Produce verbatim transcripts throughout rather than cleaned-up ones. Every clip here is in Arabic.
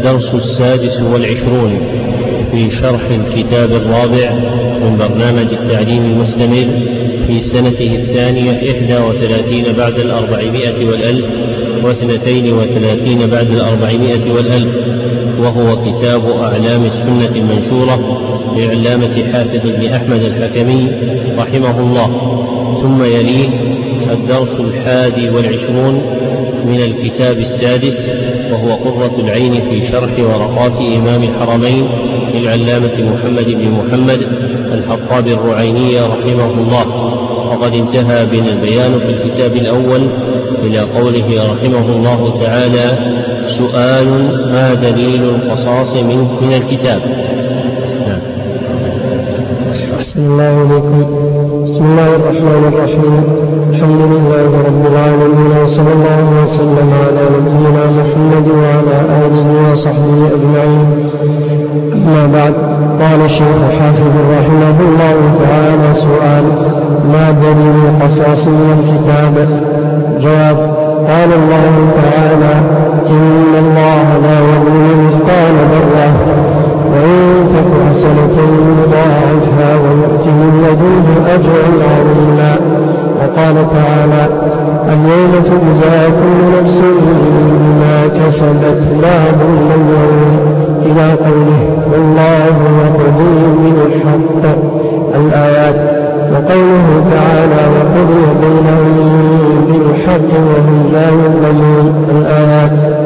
الدرس السادس والعشرون في شرح الكتاب الرابع من برنامج التعليم المستمر في سنته الثانية إحدى وثلاثين بعد الأربعمائة والألف واثنتين وثلاثين بعد الأربعمائة والألف، وهو كتاب أعلام السنة المنشورة لعلامة حافظ بن أحمد الحكمي رحمه الله. ثم يليه الدرس الحادي والعشرون من الكتاب السادس، وهو قرة العين في شرح ورقات إمام الحرمين للعلامة محمد بن محمد الحطاب الرعيني رحمه الله. وقد انتهى بنا البيان في الكتاب الأول إلى قوله رحمه الله تعالى: سؤال: ما دليل القصاص من الكتاب؟ أحسن الله إليكم. بسم الله الرحمن الرحيم. الحمد لله رب العالمين، وصلى الله وسلم على نبينا محمد وعلى آله وصحبه أجمعين. أما بعد، قال الشيخ حافظ رحمه الله تعالى: سؤال: ما دليل القصاص من الكتاب؟ جواب: قال الله تعالى: إن الله لا يظلم مثقال ذرة، وإن تك حسنة يضاعفها ويؤت من لدنه أجرا عظيما. وقال تعالى: اليوم تجزى كل نفس بما كسبت لا ظلم اليوم، إلى قوله: والله يقضي بالحق، الآيات. وقوله تعالى: وقضي بينهم بالحق وهم لا يظلمون، الآيات.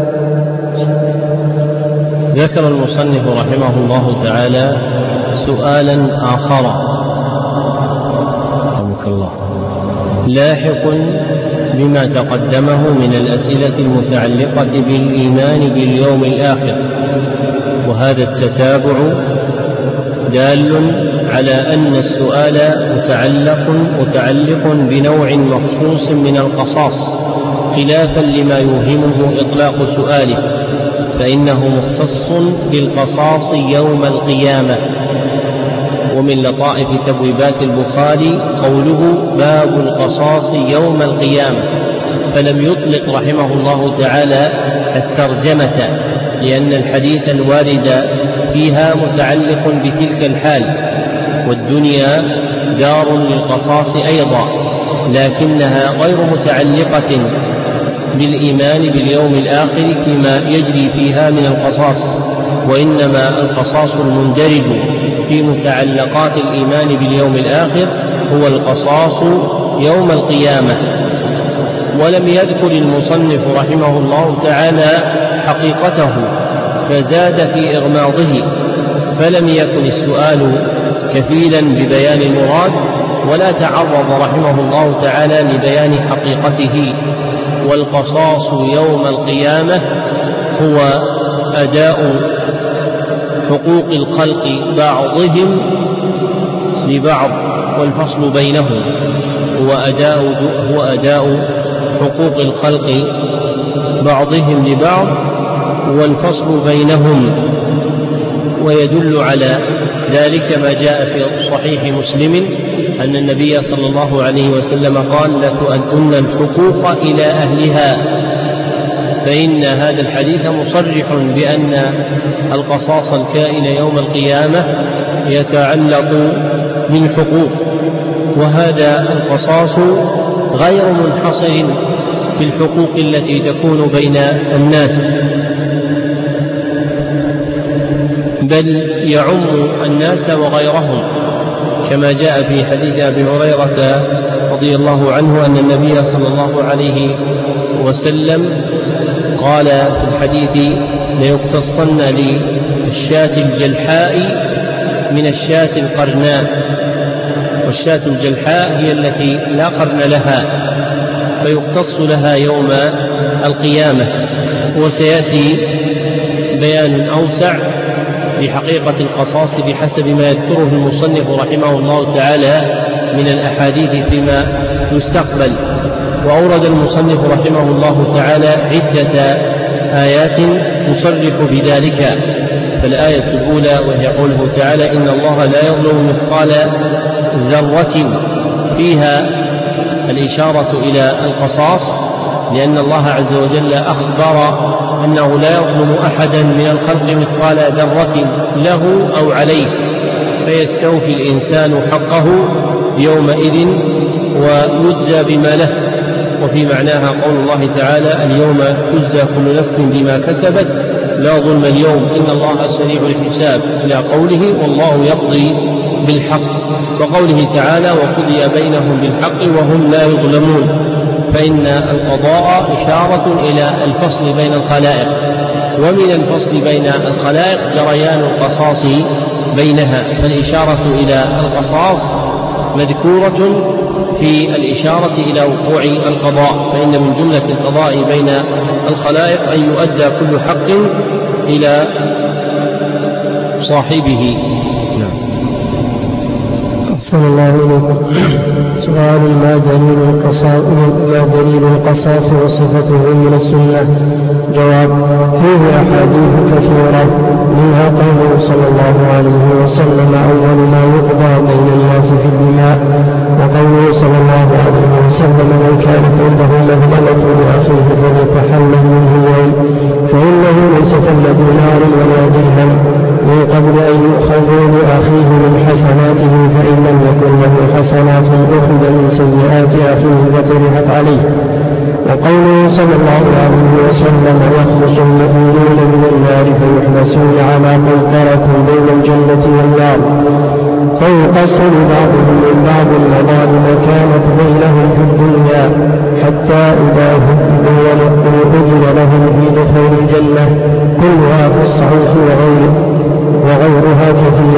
ذكر المصنف رحمه الله تعالى سؤالا آخر رحمك الله لاحق بما تقدمه من الأسئلة المتعلقة بالإيمان باليوم الآخر، وهذا التتابع دال على أن السؤال متعلق متعلق بنوع مخصوص من القصاص، خلافا لما يوهمه إطلاق سؤاله، فإنه مختص بالقصاص يوم القيامة. ومن لطائف تبويبات البخاري قوله: باب القصاص يوم القيامة، فلم يطلق رحمه الله تعالى الترجمة، لأن الحديث الوارد فيها متعلق بتلك الحال، والدنيا دار للقصاص أيضا، لكنها غير متعلقة بالإيمان باليوم الآخر فيما يجري فيها من القصاص، وإنما القصاص المندرج في متعلقات الإيمان باليوم الآخر هو القصاص يوم القيامة. ولم يذكر المصنف رحمه الله تعالى حقيقته، فزاد في إغماضه، فلم يكن السؤال كفيلا ببيان المراد، ولا تعرض رحمه الله تعالى لبيان حقيقته. والقصاص يوم القيامة هو أداء حقوق الخلق بعضهم لبعض والفصل بينهم، هو أداء, هو أداء حقوق الخلق بعضهم لبعض والفصل بينهم. ويدل على ذلك ما جاء في صحيح مسلم أن النبي صلى الله عليه وسلم قال: لتؤدن الحقوق إلى أهلها، فإن هذا الحديث مصرح بأن القصاص الكائن يوم القيامة يتعلق بالحقوق، وهذا القصاص غير منحصر في الحقوق التي تكون بين الناس، بل يعم الناس وغيرهم، كما جاء في حديث أبي هريرة رضي الله عنه أن النبي صلى الله عليه وسلم قال في الحديث: ليقتصن للشاة الجلحاء من الشاة القرناء، والشاة الجلحاء هي التي لا قرن لها، فيقتص لها يوم القيامة. وسيأتي بيان أوسع لحقيقة القصاص بحسب ما يذكره المصنف رحمه الله تعالى من الأحاديث فيما يستقبل. وأورد المصنف رحمه الله تعالى عدة آيات تصرح بذلك. فالآية الأولى وهي قوله تعالى: إن الله لا يظلم مثقال ذرة، فيها الإشارة إلى القصاص، لأن الله عز وجل أخبر أنه لا يظلم أحدا من الخلق مثقال ذرة له أو عليه، فيستوفي الإنسان حقه يومئذ ويجزى بما له. وفي معناها قول الله تعالى: اليوم تجزى كل نفس بما كسبت لا ظلم اليوم إن الله سريع الحساب، إلى قوله: والله يقضي بالحق، وقوله تعالى: وقضي بينهم بالحق وهم لا يظلمون. فإن القضاء إشارة إلى الفصل بين الخلائق، ومن الفصل بين الخلائق جريان القصاص بينها، فالإشارة إلى القصاص مذكورة في الإشارة إلى وقوع القضاء، فإن من جملة القضاء بين الخلائق أن يؤدى كل حق إلى صاحبه. نعم. أحسن الله إليكم. سؤال: ما دليل القصاص ما دليل القصاص وصفته من السنة؟ جواب: فيه أحاديث كثيرة، منها قوله صلى الله عليه وسلم: أول ما يقضى بين الناس في الدماء، وقوله صلى الله عليه وسلم: من كانت عنده مظلمة لأخيه فليتحلل منه اليوم، فإنه ليس ثم دينار ولا درهم من قبل أن يؤخذوا لأخيه من حسناته، فإن لم يكن له حسنات أخذ من سيئات أخيه فطرحت عليه. وقوله صلى الله عليه وسلم: يخلص المؤمنون من النار فيحبسون على قنطرة بين الجنة والنار، فيقص لبعضهم من بعض المظالم كانت بينهم في الدنيا، حتى إذا هدوا ونقوا أجر لهم في دخول الجنة، كلها في الصحيح وغيره وغيرها كثير.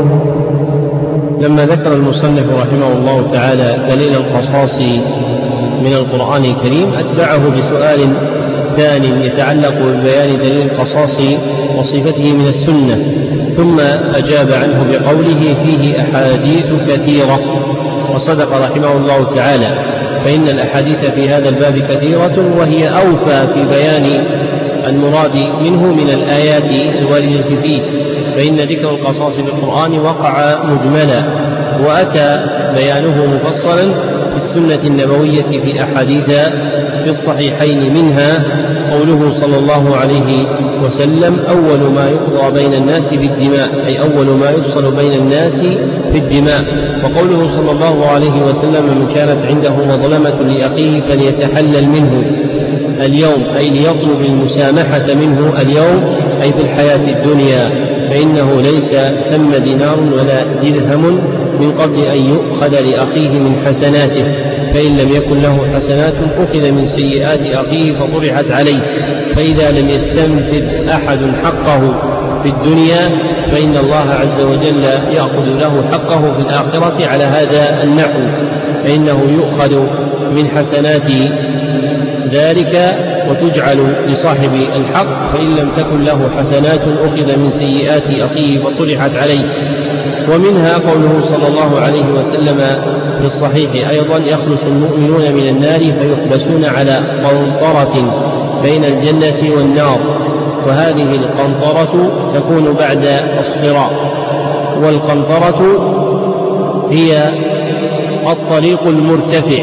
لما ذكر المصنف رحمه الله تعالى دليل القصاص من القرآن الكريم، أتبعه بسؤال ثاني يتعلق ببيان دليل القصاص وصفته من السنة، ثم أجاب عنه بقوله: فيه أحاديث كثيرة. وصدق رحمه الله تعالى، فإن الأحاديث في هذا الباب كثيرة، وهي أوفى في بيان المراد منه من الآيات الواردة فيه، فإن ذكر القصاص بالقرآن وقع مجملا، وأتى بيانه مفصلا في السنة النبوية في أحاديث في الصحيحين، منها قوله صلى الله عليه وسلم: أول ما يقضى بين الناس بالدماء، أي أول ما يفصل بين الناس في الدماء. وقوله صلى الله عليه وسلم: من كانت عنده مظلمة لأخيه فليتحلل منه اليوم، أي ليطلب المسامحة منه اليوم، أي في الحياة الدنيا، فإنه ليس ثم دينار ولا درهم من قبل أن يؤخذ لأخيه من حسناته، فإن لم يكن له حسنات أخذ من سيئات أخيه فطرحت عليه. فإذا لم يستنفذ أحد حقه في الدنيا فإن الله عز وجل يأخذ له حقه في الآخرة على هذا النحو، فإنه يؤخذ من حسنات ذلك وتجعل لصاحب الحق، فإن لم تكن له حسنات أخذ من سيئات أخيه فطرحت عليه. ومنها قوله صلى الله عليه وسلم في الصحيح أيضا: يخلص المؤمنون من النار فيحبسون على قنطرة بين الجنة والنار، وهذه القنطرة تكون بعد الصراط، والقنطرة هي الطريق المرتفع.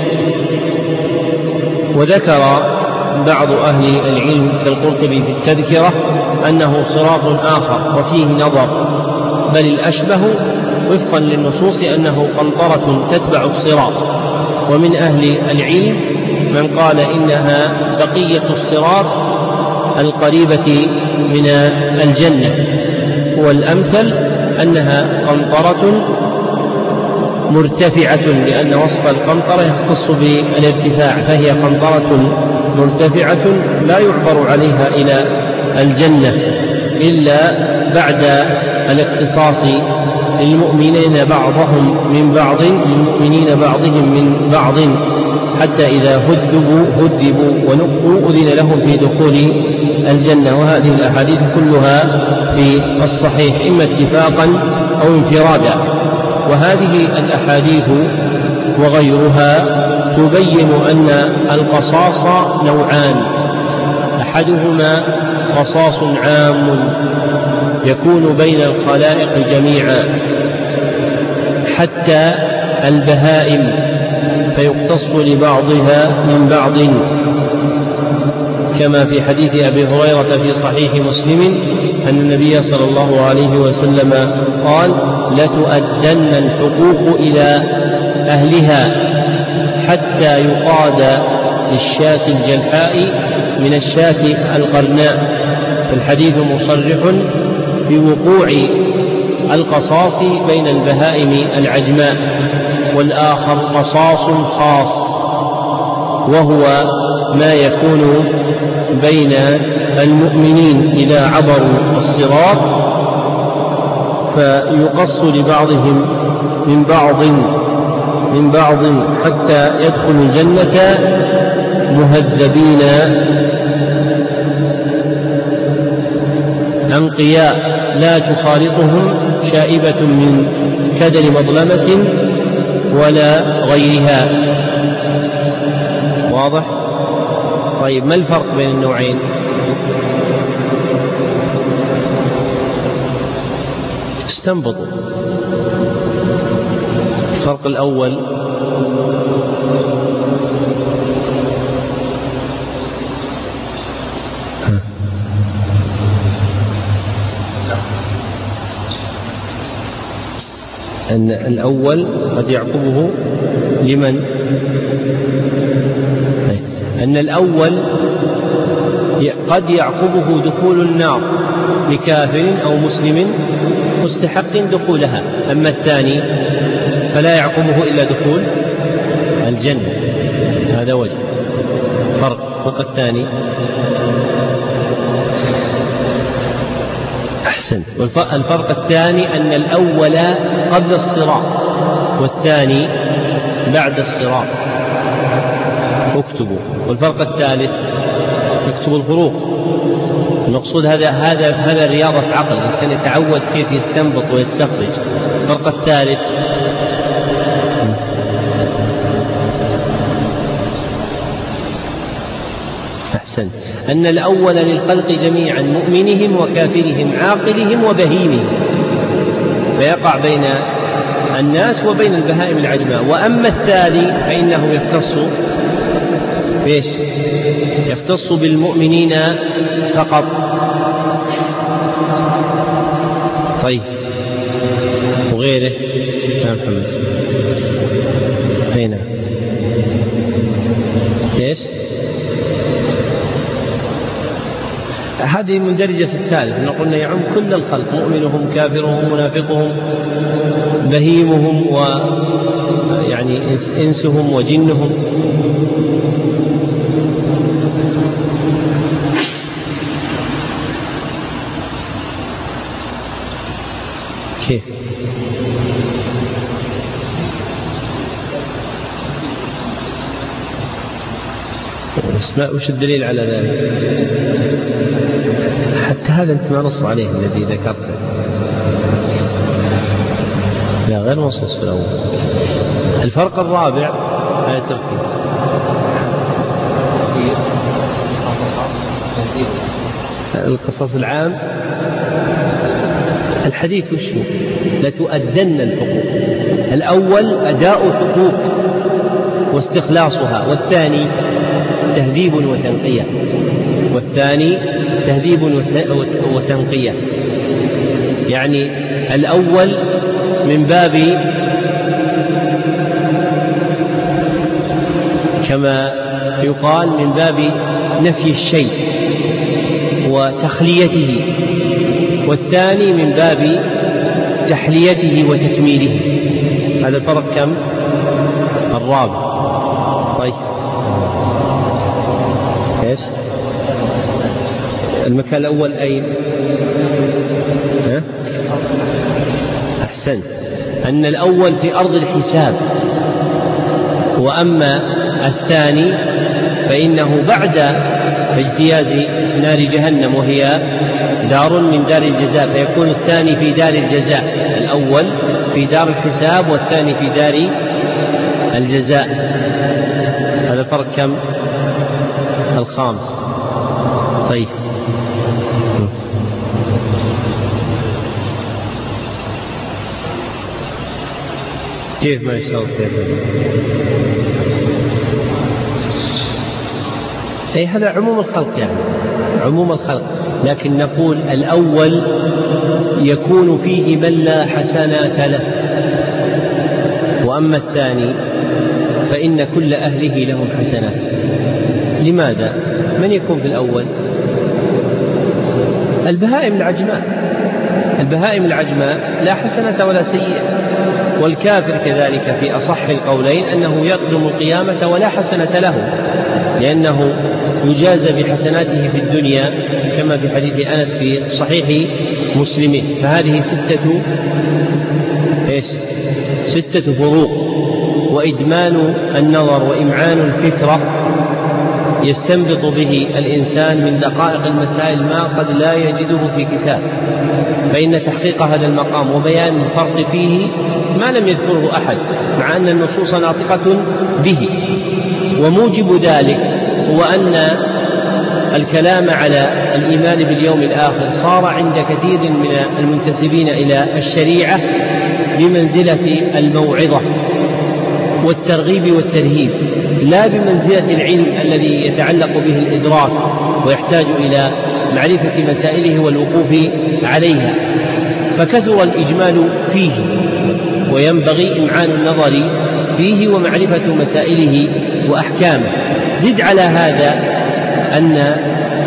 وذكر بعض أهل العلم كالقرطبي في التذكرة أنه صراط آخر وفيه نظر، بل الأشبه وفقا للنصوص أنه قنطرة تتبع الصراط. ومن أهل العلم من قال إنها بقية الصراط القريبة من الجنة، والأمثل أنها قنطرة مرتفعة، لأن وصف القنطرة يختص بالارتفاع، فهي قنطرة مرتفعة لا يعبر عليها إلى الجنة إلا بعد الاختصاص للمؤمنين بعضهم من بعض للمؤمنين بعضهم من بعض، حتى إذا هذبوا هذبوا ونقوا أذن لهم في دخول الجنة. وهذه الأحاديث كلها في الصحيح إما اتفاقا أو انفرادا. وهذه الأحاديث وغيرها تبين أن القصاص نوعان: أحدهما قصاص عام يكون بين الخلائق جميعا حتى البهائم، فيقتص لبعضها من بعض، كما في حديث أبي هريرة في صحيح مسلم أن النبي صلى الله عليه وسلم قال: لتؤدن الحقوق إلى أهلها حتى يقاد للشاة الجلحاء من الشاة القرناء. الحديث مصرح بوقوع القصاص بين البهائم العجماء، والآخر قصاص خاص وهو ما يكون بين المؤمنين إذا عبروا الصراط فيقص لبعضهم من بعض من بعض حتى يدخلوا الجنة مهذبين أنقياء لا تخالطهم شائبة من كدر مظلمة ولا غيرها. واضح؟ طيب، ما الفرق بين النوعين؟ استنبطوا. الفرق الأول أن الأول قد يعقبه لمن؟ أن الأول قد يعقبه دخول النار لكافر أو مسلم مستحق دخولها، أما الثاني فلا يعقبه إلا دخول الجنة. هذا وجه فرق. فرق الثاني أحسنت. الفرق الثاني أن الأول قبل الصراط والثاني بعد الصراط. اكتبوا. والفرق الثالث اكتبوا الفروق. المقصود هذا هذا هذا رياضة عقل، الإنسان يتعود كيف يستنبط ويستخرج. الفرق الثالث أحسن أن الأول للخلق جميعا مؤمنهم وكافرهم عاقلهم وبهيمهم، فيقع بين الناس وبين البهائم العجماء. وأما الثاني فإنه يختص بإيش؟ يختص بالمؤمنين فقط. طيب، وغيره يا محمد هنا ايش؟ هذه مندرجة في الثالث. نقول يعم كل الخلق، مؤمنهم كافرهم منافقهم بهيمهم ويعني إنسهم وجنهم. كيف؟ وش الدليل على ذلك؟ حتى هذا أنت ما نص عليه الذي ذكرته. لا، غير منصوص في الأول. الفرق الرابع آية تركيب القصص العام. الحديث وش هو؟ لتؤدن الحقوق. الأول أداء الحقوق واستخلاصها، والثاني تهذيب وتنقية. والثاني تهذيب وتنقية. يعني الأول من باب كما يقال من باب نفي الشيء وتخليته، والثاني من باب تحليته وتكميله. هذا الفرق كم؟ الرابع. طيب، ايش المكان الأول أين؟ ها؟ أحسنت. أن الأول في أرض الحساب، وأما الثاني فإنه بعد اجتياز نار جهنم وهي دار من دار الجزاء، فيكون الثاني في دار الجزاء، الأول في دار الحساب والثاني في دار الجزاء. هذا الفرق كم؟ الخامس. طيب، كيف ما يشتغل كيف؟ أي هذا عموم الخلق يعني عموم الخلق، لكن نقول الأول يكون فيه من لا حسنات له، وأما الثاني فإن كل أهله لهم حسنات. لماذا؟ من يكون في الأول؟ البهائم العجماء، البهائم العجماء لا حسنة ولا سيئة، والكافر كذلك في أصح القولين أنه يقدم القيامة ولا حسنة له، لأنه يجازى بحسناته في الدنيا كما في حديث أنس في صحيح مسلم. فهذه ستة إيش؟ ستة فروق، وإدمان النظر وإمعان الفكرة يستنبط به الإنسان من دقائق المسائل ما قد لا يجده في كتاب، فإن تحقيق هذا المقام وبيان الفرق فيه ما لم يذكره أحد، مع أن النصوص ناطقة به. وموجب ذلك هو أن الكلام على الإيمان باليوم الآخر صار عند كثير من المنتسبين إلى الشريعة بمنزلة الموعظة والترغيب والترهيب، لا بمنزلة العلم الذي يتعلق به الإدراك ويحتاج إلى معرفة مسائله والوقوف عليها، فكثر الإجمال فيه، وينبغي إمعان النظر فيه ومعرفة مسائله وأحكامه. زد على هذا أن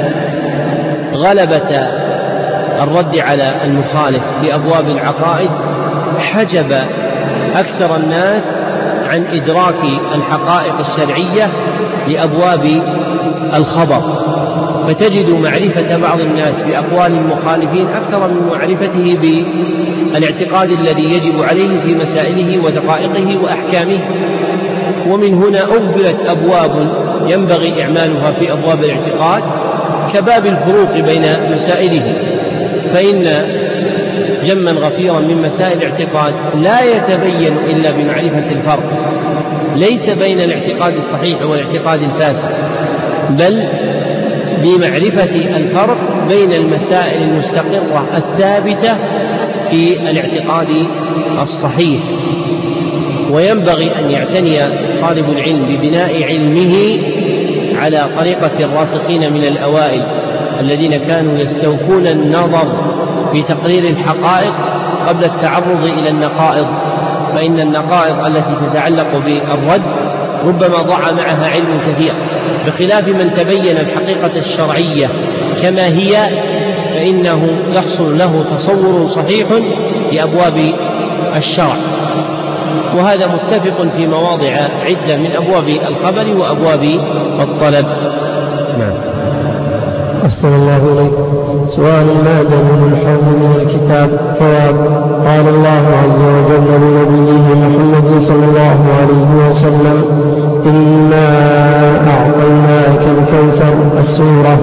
غلبة الرد على المخالف في أبواب العقائد حجب أكثر الناس عن إدراك الحقائق الشرعية لأبواب الخبر، فتجد معرفة بعض الناس بأقوال المخالفين أكثر من معرفته بالاعتقاد الذي يجب عليه في مسائله ودقائقه وأحكامه. ومن هنا أغفلت أبواب ينبغي إعمالها في أبواب الاعتقاد كباب الفروق بين مسائله، فإن جما غفيرا من مسائل الاعتقاد لا يتبين إلا بمعرفة الفرق، ليس بين الاعتقاد الصحيح والاعتقاد الفاسد، بل بمعرفة الفرق بين المسائل المستقرة الثابتة في الاعتقاد الصحيح. وينبغي أن يعتني طالب العلم ببناء علمه على طريقة الراسخين من الأوائل الذين كانوا يستوفون النظر في تقرير الحقائق قبل التعرض إلى النقائض، فإن النقائض التي تتعلق بالرد ربما ضاع معها علم كثير، بخلاف من تبين الحقيقة الشرعية كما هي فإنه يحصل له تصور صحيح لأبواب الشرع. وهذا متفق في مواضع عدة من أبواب الخبر وأبواب الطلب. نعم. أحسن الله إليك. سؤال: ما دليل الحوض من الكتاب؟ جواب: قال الله عز وجل لنبيه محمد صلى الله عليه وسلم: إنا أعطيناك الكوثر. السورة.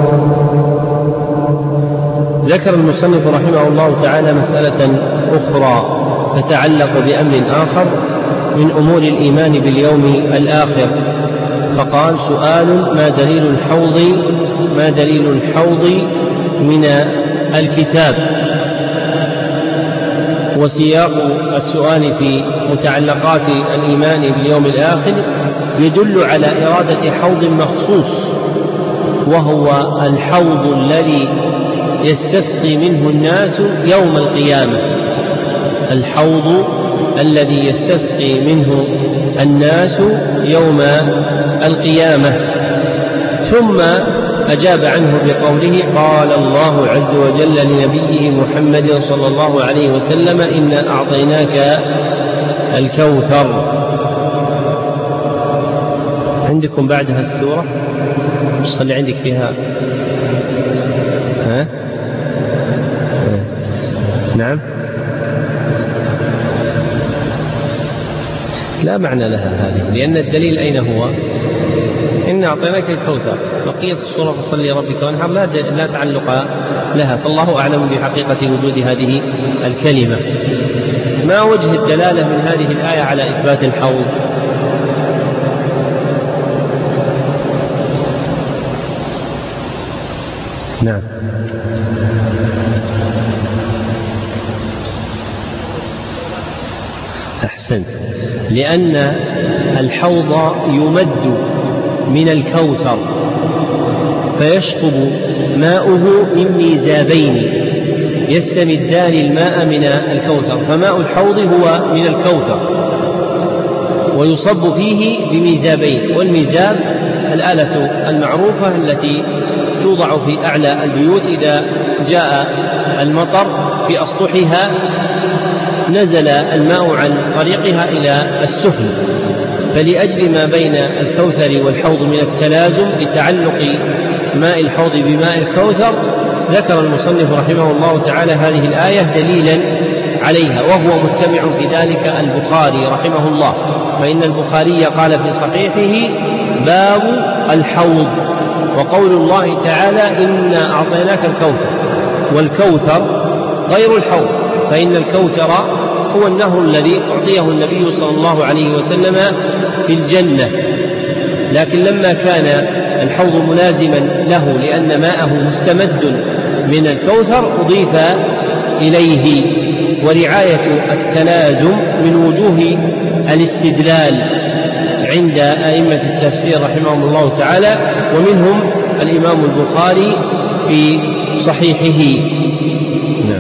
ذكر المصنف رحمه الله تعالى مسألة أخرى تتعلق بأمر آخر من أمور الإيمان باليوم الآخر، فقال: سؤال: ما دليل الحوض ما دليل الحوض من الكتاب؟ وسياق السؤال في متعلقات الإيمان باليوم الآخر يدل على إرادة حوض مخصوص، وهو الحوض الذي يستسقي منه الناس يوم القيامة، الحوض الذي يستسقي منه الناس يوم القيامة. ثم أجاب عنه بقوله: قال الله عز وجل لنبيه محمد صلى الله عليه وسلم: إنا أعطيناك الكوثر. عندكم بعدها السورة؟ مش اللي عندك فيها؟ ها؟ نعم. لا معنى لها هذه، لأن الدليل أين هو؟ إنا أعطيناك الكوثر. بقية السورة فصل لربك وانحر لا, لا تعلق لها، فالله أعلم بحقيقة وجود هذه الكلمة. ما وجه الدلالة من هذه الآية على إثبات الحوض؟ نعم. أحسنت. لأن الحوض يمد من الكوثر، فيشطب ماؤه من ميزابين يستمدان الماء من الكوثر، فماء الحوض هو من الكوثر ويصب فيه بميزابين، والميزاب الآلة المعروفة التي توضع في أعلى البيوت إذا جاء المطر في أسطحها نزل الماء عن طريقها إلى السفل، فلأجل ما بين الكوثر والحوض من التلازم لتعلق ماء الحوض بماء الكوثر ذكر المصنف رحمه الله تعالى هذه الآية دليلا عليها، وهو مجتمع في ذلك البخاري رحمه الله، فإن البخاري قال في صحيحه باب الحوض، وقول الله تعالى إنا أعطيناك الكوثر، والكوثر غير الحوض، فإن الكوثر هو النهر الذي أعطيه النبي صلى الله عليه وسلم في الجنة، لكن لما كان الحوض ملازما له لأن ماءه مستمد من الكوثر أضيف إليه، ورعاية التلازم من وجوه الاستدلال عند أئمة التفسير رحمهم الله تعالى، ومنهم الإمام البخاري في صحيحه. نعم.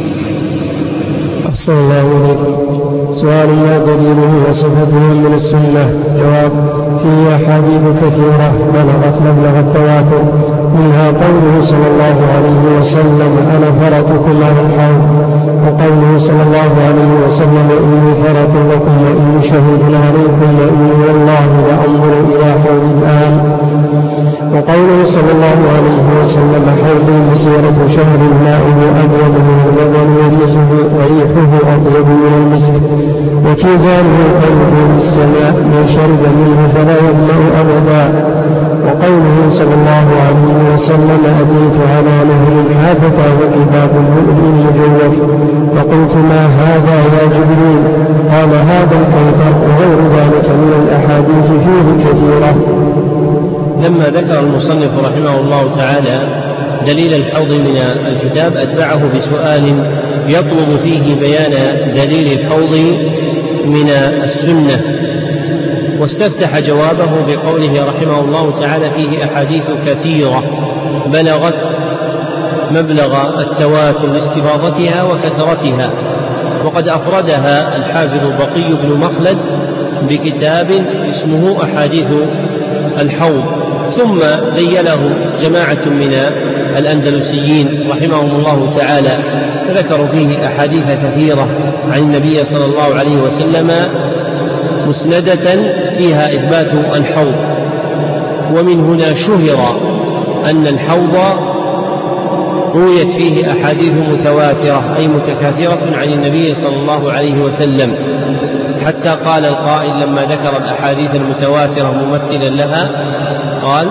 أحسن الله إليكم. سؤال ما دليله وصفته من السنة؟ جواب: فيه أحاديث كثيرة بلغت مبلغ التواتر، منها قوله صلى الله عليه وسلم أنا فرطكم على الحوض، وقوله صلى الله عليه وسلم إني فرط لكم وإني شهيد عليكم وإني والله لأنظر إلى حوض الآن، وقوله صلى الله عليه وسلم حوض مسيرة شهر ماؤه أبيض من اللبن وريحه, وريحه أطيب من المسك، وكيزانه قلب السماء من شرب منه فلا يظمأ أبدا، وقوله صلى الله عليه وسلم أتيت على نهر حافة وكتاب المؤمن مجوف، فقلت ما هذا يا جبريل؟ قال هذا الكوثر، وغير ذلك من الأحاديث فيه كثيرة. لما ذكر المصنف رحمه الله تعالى دليل الحوض من الكتاب أتبعه بسؤال يطلب فيه بيان دليل الحوض من السنة، واستفتح جوابه بقوله رحمه الله تعالى فيه أحاديث كثيرة بلغت مبلغ التواتر لاستفاضتها وكثرتها، وقد أفردها الحافظ بقي بن مخلد بكتاب اسمه أحاديث الحوض، ثم ذيله جماعة من الأندلسيين رحمهم الله تعالى ذكروا فيه أحاديث كثيرة عن النبي صلى الله عليه وسلم مسندة فيها إثبات الحوض، ومن هنا شهر أن الحوض رويت فيه أحاديث متواترة أي متكاثرة عن النبي صلى الله عليه وسلم، حتى قال القائل لما ذكر الأحاديث المتواترة ممثلا لها قال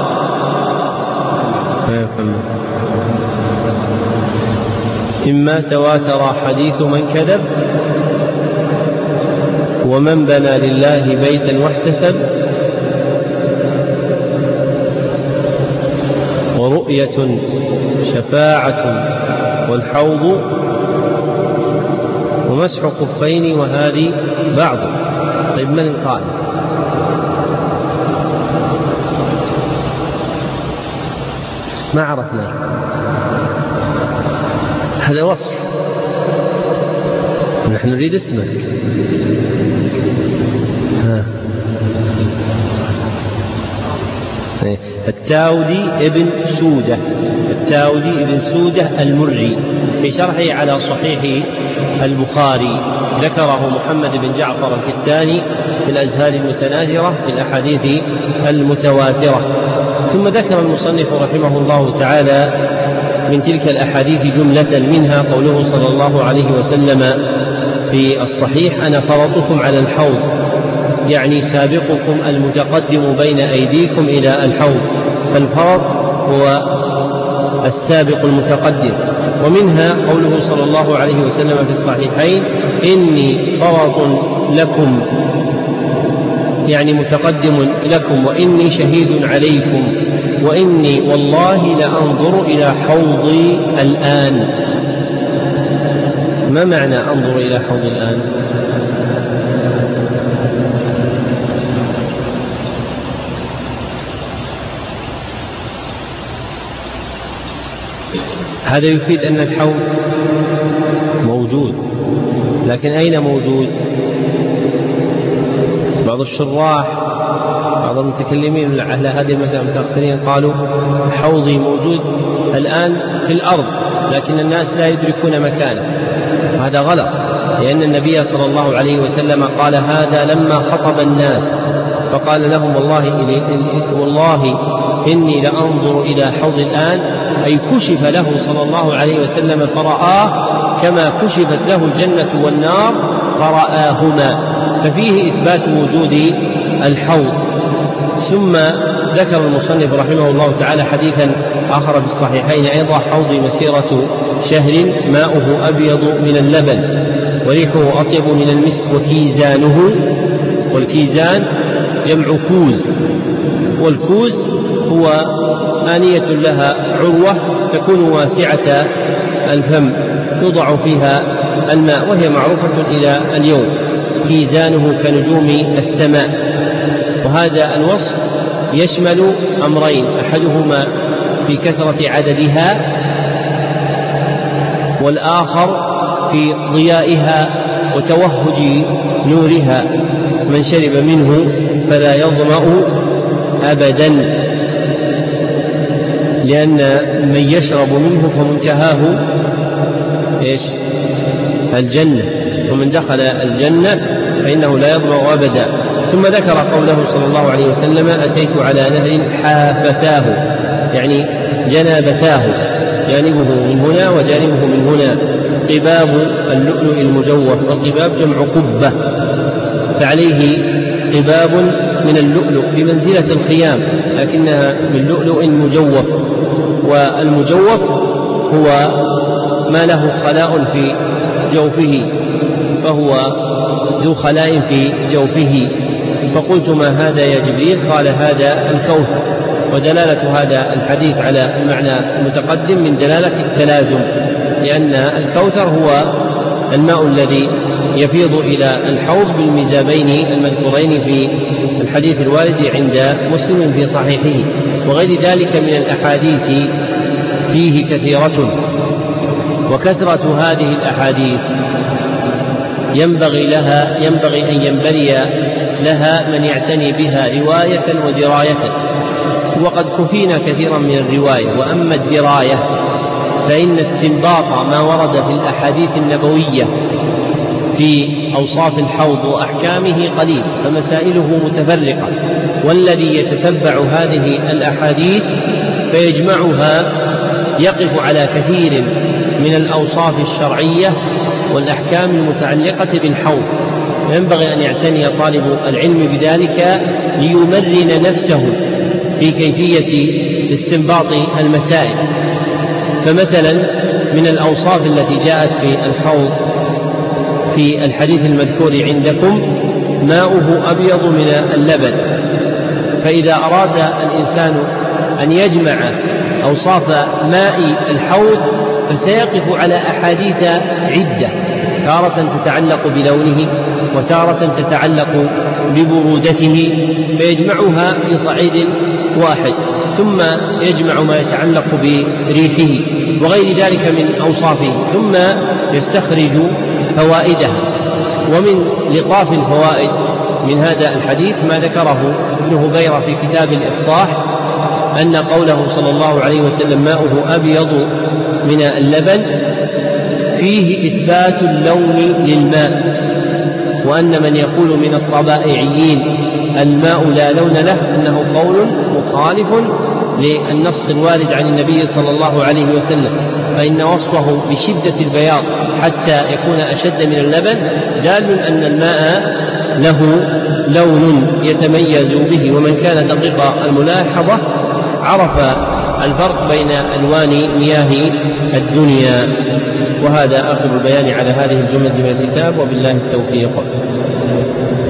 إما تواتر حديث من كذب ومن بنى لله بيتا واحتسب ورؤية شفاعة والحوض ومسح خفين وهذه بعض. طيب من قال؟ ما عرفنا، هذا وصف، نحن نريد اسمه. ها. التاودي ابن سودة، التاودي ابن سودة المري في شرحه على صحيح البخاري ذكره محمد بن جعفر الكتاني في الأزهار المتناثرة في الأحاديث المتواترة. ثم ذكر المصنف رحمه الله تعالى من تلك الأحاديث جملة منها قوله صلى الله عليه وسلم في الصحيح أنا فرطكم على الحوض، يعني سابقكم المتقدم بين أيديكم إلى الحوض، فالفرط هو السابق المتقدم. ومنها قوله صلى الله عليه وسلم في الصحيحين إني فرط لكم، يعني متقدم لكم، وإني شهيد عليكم، وإني والله لأنظر إلى حوضي الآن. ما معنى أنظر إلى حوض الآن؟ هذا يفيد أن الحوض موجود، لكن أين موجود؟ بعض الشراح بعض المتكلمين على هذه المسألة المتأخرين قالوا حوضي موجود الآن في الأرض لكن الناس لا يدركون مكانه، وهذا غلط، لأن النبي صلى الله عليه وسلم قال هذا لما خطب الناس فقال لهم والله, والله إني لأنظر إلى حوض الآن، أي كشف له صلى الله عليه وسلم فرآه كما كشفت له الجنة والنار فرآهما، ففيه إثبات وجود الحوض. ثم ذكر المصنف رحمه الله تعالى حديثا آخر في الصحيحين أيضا: حوضي مسيرة شهر ماؤه أبيض من اللبن وريحه أطيب من المسك وكيزانه، والكيزان جمع كوز، والكوز هو آنية لها عروة تكون واسعة الفم يوضع فيها الماء وهي معروفة إلى اليوم، كيزانه كنجوم السماء. وهذا الوصف يشمل أمرين: أحدهما في كثرة عددها، والآخر في ضيائها وتوهج نورها، من شرب منه فلا يظمأ أبدا، لأن من يشرب منه فمنتهاه إيش؟ الجنة، ومن دخل الجنة فإنه لا يظمأ أبدا. ثم ذكر قوله صلى الله عليه وسلم: أتيت على نهر حافتاه، يعني جنابتاه، جانبه من هنا وجانبه من هنا، قباب اللؤلؤ المجوف، والقباب جمع قبة، فعليه قباب من اللؤلؤ بمنزلة الخيام لكنها من لؤلؤ مجوف، والمجوف هو ما له خلاء في جوفه، فهو ذو خلاء في جوفه. فقلت: ما هذا يا جبريل؟ قال: هذا الكوثر. ودلالة هذا الحديث على المعنى المتقدم من دلالة التلازم، لأن الكوثر هو الماء الذي يفيض إلى الحوض بالميزابين المذكورين في الحديث الوارد عند مسلم في صحيحه، وغير ذلك من الأحاديث فيه كثيرة. وكثرة هذه الأحاديث ينبغي لها ينبغي أن ينبري لها من يعتني بها رواية ودراية، وقد كفينا كثيرا من الرواية. وأما الدراية فإن استنباط ما ورد في الأحاديث النبوية في أوصاف الحوض وأحكامه قليل، فمسائله متفرقة، والذي يتتبع هذه الأحاديث فيجمعها يقف على كثير من الأوصاف الشرعية والأحكام المتعلقة بالحوض. ينبغي أن يعتني طالب العلم بذلك ليمرن نفسه في كيفية استنباط المسائل. فمثلا من الأوصاف التي جاءت في الحوض في الحديث المذكور عندكم: ماؤه أبيض من اللبن. فإذا أراد الإنسان أن يجمع أوصاف ماء الحوض فسيقف على أحاديث عدة، تارة تتعلق بلونه وتارة تتعلق ببرودته، فيجمعها في صعيد واحد، ثم يجمع ما يتعلق بريحه وغير ذلك من أوصافه، ثم يستخرج فوائدها. ومن لطاف الفوائد من هذا الحديث ما ذكره ابن هبيرة في كتاب الإفصاح، أن قوله صلى الله عليه وسلم: ماؤه أبيض من اللبن، فيه إثبات اللون للماء، وأن من يقول من الطبائعيين الماء لا لون له أنه قول مخالف للنص الوارد عن النبي صلى الله عليه وسلم، فإن وصفه بشدة البياض حتى يكون أشد من اللبن دال أن الماء له لون يتميز به، ومن كان دقيق الملاحظة عرف الفرق بين ألوان مياه الدنيا. وهذا آخر البيان على هذه الجملة من الكتاب، وبالله التوفيق.